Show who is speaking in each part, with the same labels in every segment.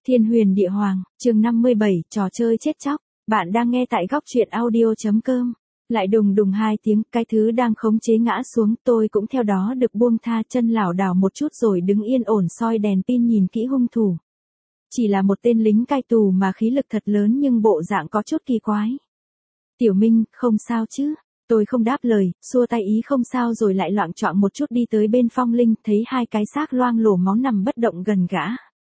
Speaker 1: Thiên huyền địa hoàng, chương 57, trò chơi chết chóc. Bạn đang nghe tại góc truyện audio.com. Lại đùng đùng hai tiếng, cái thứ đang khống chế ngã xuống, tôi cũng theo đó được buông tha, chân lảo đảo một chút rồi đứng yên ổn soi đèn pin nhìn kỹ hung thủ. Chỉ là một tên lính cai tù mà khí lực thật lớn nhưng bộ dạng có chút kỳ quái. Tiểu Minh, không sao chứ? Tôi không đáp lời, xua tay ý không sao rồi lại loạng choạng một chút đi tới bên Phong Linh, thấy hai cái xác loang lổ máu nằm bất động gần gã.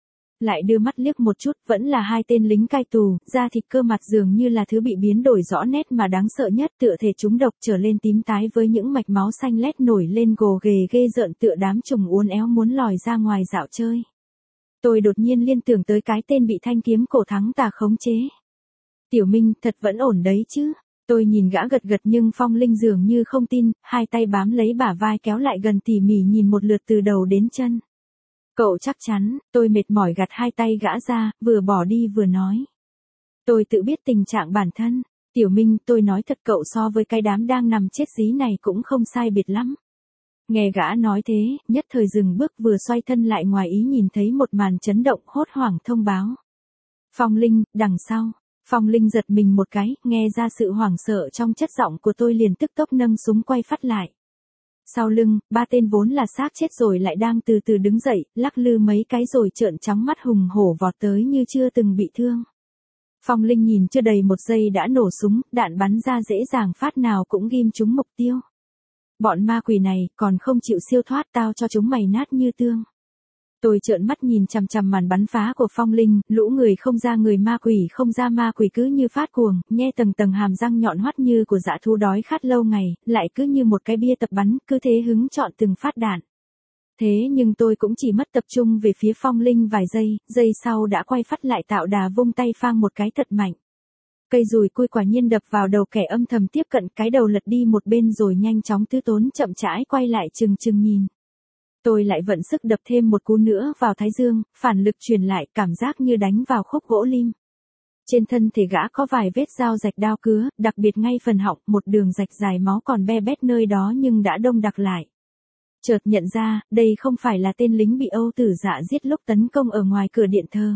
Speaker 1: Lại đưa mắt liếc một chút, vẫn là hai tên lính cai tù, da thịt cơ mặt dường như là thứ bị biến đổi rõ nét mà đáng sợ nhất, tựa thể chúng độc trở lên tím tái với những mạch máu xanh lét nổi lên gồ ghề ghê rợn tựa đám trùng uốn éo muốn lòi ra ngoài dạo chơi. Tôi đột nhiên liên tưởng tới cái tên bị thanh kiếm cổ thắng tà khống chế. Tiểu Minh, thật vẫn ổn đấy chứ? Tôi nhìn gã gật gật nhưng Phong Linh dường như không tin, hai tay bám lấy bả vai kéo lại gần tỉ mỉ nhìn một lượt từ đầu đến chân. Cậu chắc chắn, tôi mệt mỏi gạt hai tay gã ra, vừa bỏ đi vừa nói. Tôi tự biết tình trạng bản thân. Tiểu Minh, tôi nói thật cậu so với cái đám đang nằm chết dí này cũng không sai biệt lắm. Nghe gã nói thế, nhất thời dừng bước vừa xoay thân lại ngoài ý nhìn thấy một màn chấn động hốt hoảng thông báo. Phong Linh, đằng sau. Phong Linh giật mình một cái, nghe ra sự hoảng sợ trong chất giọng của tôi liền tức tốc nâng súng quay phát lại. Sau lưng, ba tên vốn là xác chết rồi lại đang từ từ đứng dậy, lắc lư mấy cái rồi trợn trắng mắt hùng hổ vọt tới như chưa từng bị thương. Phong Linh nhìn chưa đầy một giây đã nổ súng, đạn bắn ra dễ dàng phát nào cũng ghim trúng mục tiêu. Bọn ma quỷ này còn không chịu siêu thoát, tao cho chúng mày nát như tương. Tôi trợn mắt nhìn chằm chằm màn bắn phá của Phong Linh, lũ người không ra người ma quỷ không ra ma quỷ cứ như phát cuồng, nhe tầng tầng hàm răng nhọn hoắt như của dã thú đói khát lâu ngày, lại cứ như một cái bia tập bắn, cứ thế hứng chọn từng phát đạn. Thế nhưng tôi cũng chỉ mất tập trung về phía Phong Linh vài giây sau đã quay phát lại tạo đà vung tay phang một cái thật mạnh. Cây dùi cui quả nhiên đập vào đầu kẻ âm thầm tiếp cận, cái đầu lật đi một bên rồi nhanh chóng tứ tốn chậm rãi quay lại chừng nhìn. Tôi lại vận sức đập thêm một cú nữa vào thái dương, phản lực truyền lại, cảm giác như đánh vào khúc gỗ lim. Trên thân thể gã có vài vết dao rạch đao cứa, đặc biệt ngay phần họng, một đường rạch dài máu còn be bét nơi đó nhưng đã đông đặc lại. Chợt nhận ra, đây không phải là tên lính bị Âu Tử Dạ giết lúc tấn công ở ngoài cửa điện thờ.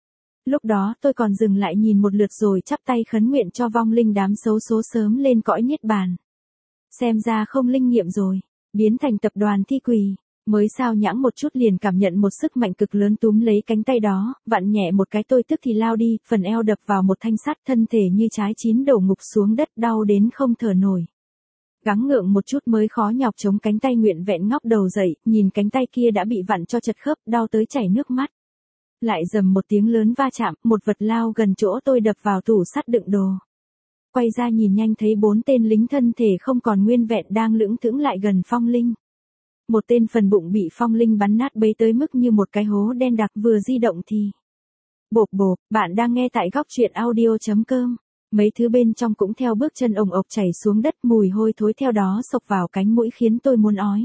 Speaker 1: Lúc đó tôi còn dừng lại nhìn một lượt rồi chắp tay khấn nguyện cho vong linh đám xấu số sớm lên cõi niết bàn. Xem ra không linh nghiệm rồi, biến thành tập đoàn thi quỷ. Mới sao nhãng một chút liền cảm nhận một sức mạnh cực lớn túm lấy cánh tay đó, vặn nhẹ một cái tôi tức thì lao đi, phần eo đập vào một thanh sắt, thân thể như trái chín đổ ngục xuống đất, đau đến không thở nổi. Gắng gượng một chút mới khó nhọc chống cánh tay nguyện vẹn ngóc đầu dậy, nhìn cánh tay kia đã bị vặn cho chật khớp, đau tới chảy nước mắt. Lại dầm một tiếng lớn va chạm, một vật lao gần chỗ tôi đập vào tủ sắt đựng đồ. Quay ra nhìn nhanh thấy 4 tên lính thân thể không còn nguyên vẹn đang lững thững lại gần Phong Linh. Một tên phần bụng bị Phong Linh bắn nát bấy tới mức như một cái hố đen đặc, vừa di động thì bộp bộp. Bạn đang nghe tại góc truyện audio.com. Mấy thứ bên trong cũng theo bước chân ồng ộc chảy xuống đất, mùi hôi thối theo đó xộc vào cánh mũi khiến tôi muốn ói.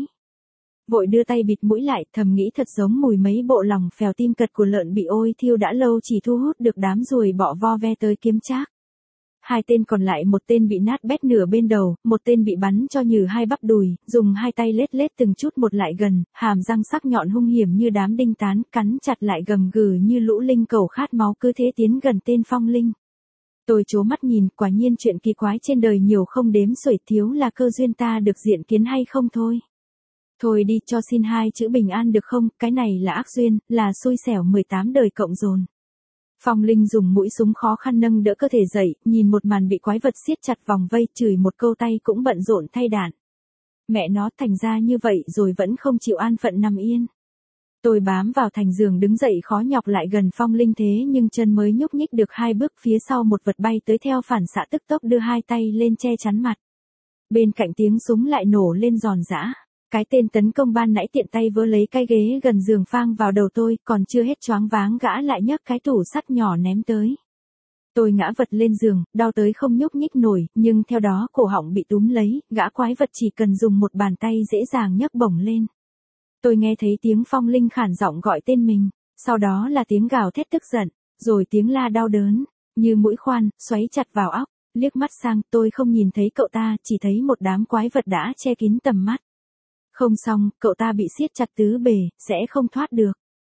Speaker 1: Vội đưa tay bịt mũi lại, thầm nghĩ thật giống mùi mấy bộ lòng phèo tim cật của lợn bị ôi thiêu đã lâu chỉ thu hút được đám ruồi bọ vo ve tới kiếm trác. Hai tên còn lại, một tên bị nát bét nửa bên đầu, một tên bị bắn cho nhừ hai bắp đùi, dùng hai tay lết lết từng chút một lại gần, hàm răng sắc nhọn hung hiểm như đám đinh tán, cắn chặt lại gầm gừ như lũ linh cầu khát máu, cứ thế tiến gần tên Phong Linh. Tôi trố mắt nhìn, quả nhiên chuyện kỳ quái trên đời nhiều không đếm xuể, thiếu là cơ duyên ta được diện kiến hay không thôi. Thôi đi, cho xin 2 chữ bình an được không, cái này là ác duyên, là xui xẻo 18 đời cộng dồn. Phong Linh dùng mũi súng khó khăn nâng đỡ cơ thể dậy, nhìn một màn bị quái vật siết chặt vòng vây, chửi một câu tay cũng bận rộn thay đạn. Mẹ nó, thành ra như vậy rồi vẫn không chịu an phận nằm yên. Tôi bám vào thành giường đứng dậy khó nhọc lại gần Phong Linh, thế nhưng chân mới nhúc nhích được 2 bước phía sau một vật bay tới theo phản xạ tức tốc đưa hai tay lên che chắn mặt. Bên cạnh tiếng súng lại nổ lên giòn giã. Cái tên tấn công ban nãy tiện tay vớ lấy cái ghế gần giường phang vào đầu tôi, còn chưa hết choáng váng gã lại nhấc cái tủ sắt nhỏ ném tới. Tôi ngã vật lên giường, đau tới không nhúc nhích nổi, nhưng theo đó cổ họng bị túm lấy, gã quái vật chỉ cần dùng một bàn tay dễ dàng nhấc bổng lên. Tôi nghe thấy tiếng Phong Linh khản giọng gọi tên mình, sau đó là tiếng gào thét tức giận, rồi tiếng la đau đớn, như mũi khoan, xoáy chặt vào óc. Liếc mắt sang, tôi không nhìn thấy cậu ta, chỉ thấy một đám quái vật đã che kín tầm mắt. Không xong, cậu ta bị siết chặt tứ bề, sẽ không thoát được.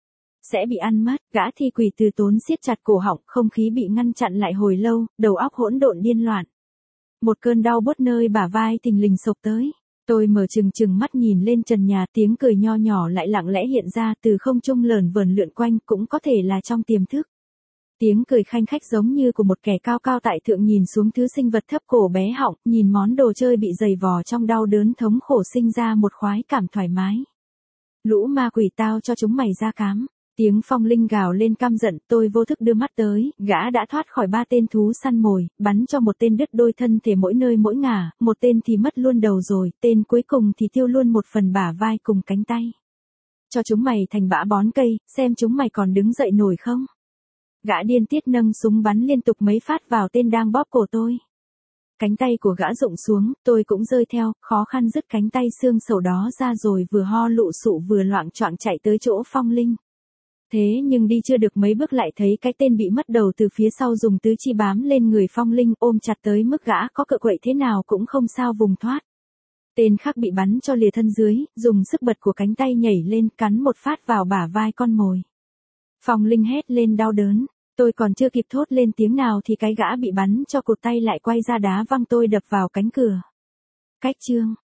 Speaker 1: sẽ bị ăn mất. Gã thi quỷ từ tốn siết chặt cổ họng, không khí bị ngăn chặn lại hồi lâu, đầu óc hỗn độn điên loạn. Một cơn đau buốt nơi bả vai thình lình xộc tới. Tôi mở trừng mắt nhìn lên trần nhà, tiếng cười nho nhỏ lại lặng lẽ hiện ra từ không trung lởn vởn lượn quanh, cũng có thể là trong tiềm thức. Tiếng cười khanh khách giống như của một kẻ cao cao tại thượng nhìn xuống thứ sinh vật thấp cổ bé họng, nhìn món đồ chơi bị giày vò trong đau đớn thống khổ sinh ra một khoái cảm thoải mái. Lũ ma quỷ tao cho chúng mày ra cám. Tiếng Phong Linh gào lên căm giận, tôi vô thức đưa mắt tới, gã đã thoát khỏi 3 tên thú săn mồi, bắn cho một tên đứt đôi thân thể mỗi nơi mỗi ngả, một tên thì mất luôn đầu rồi, tên cuối cùng thì tiêu luôn một phần bả vai cùng cánh tay. Cho chúng mày thành bã bón cây, xem chúng mày còn đứng dậy nổi không. Gã điên tiết nâng súng bắn liên tục mấy phát vào tên đang bóp cổ tôi. Cánh tay của gã rụng xuống, tôi cũng rơi theo, khó khăn dứt cánh tay xương sầu đó ra rồi vừa ho lụ sụ vừa loạng choạng chạy tới chỗ Phong Linh. Thế nhưng đi chưa được mấy bước lại thấy cái tên bị mất đầu từ phía sau dùng tứ chi bám lên người Phong Linh ôm chặt tới mức gã có cựa quậy thế nào cũng không sao vùng thoát. Tên khác bị bắn cho lìa thân dưới, dùng sức bật của cánh tay nhảy lên cắn một phát vào bả vai con mồi. Phong Linh hét lên đau đớn, tôi còn chưa kịp thốt lên tiếng nào thì cái gã bị bắn cho cụt tay lại quay ra đá văng tôi đập vào cánh cửa. Cách chương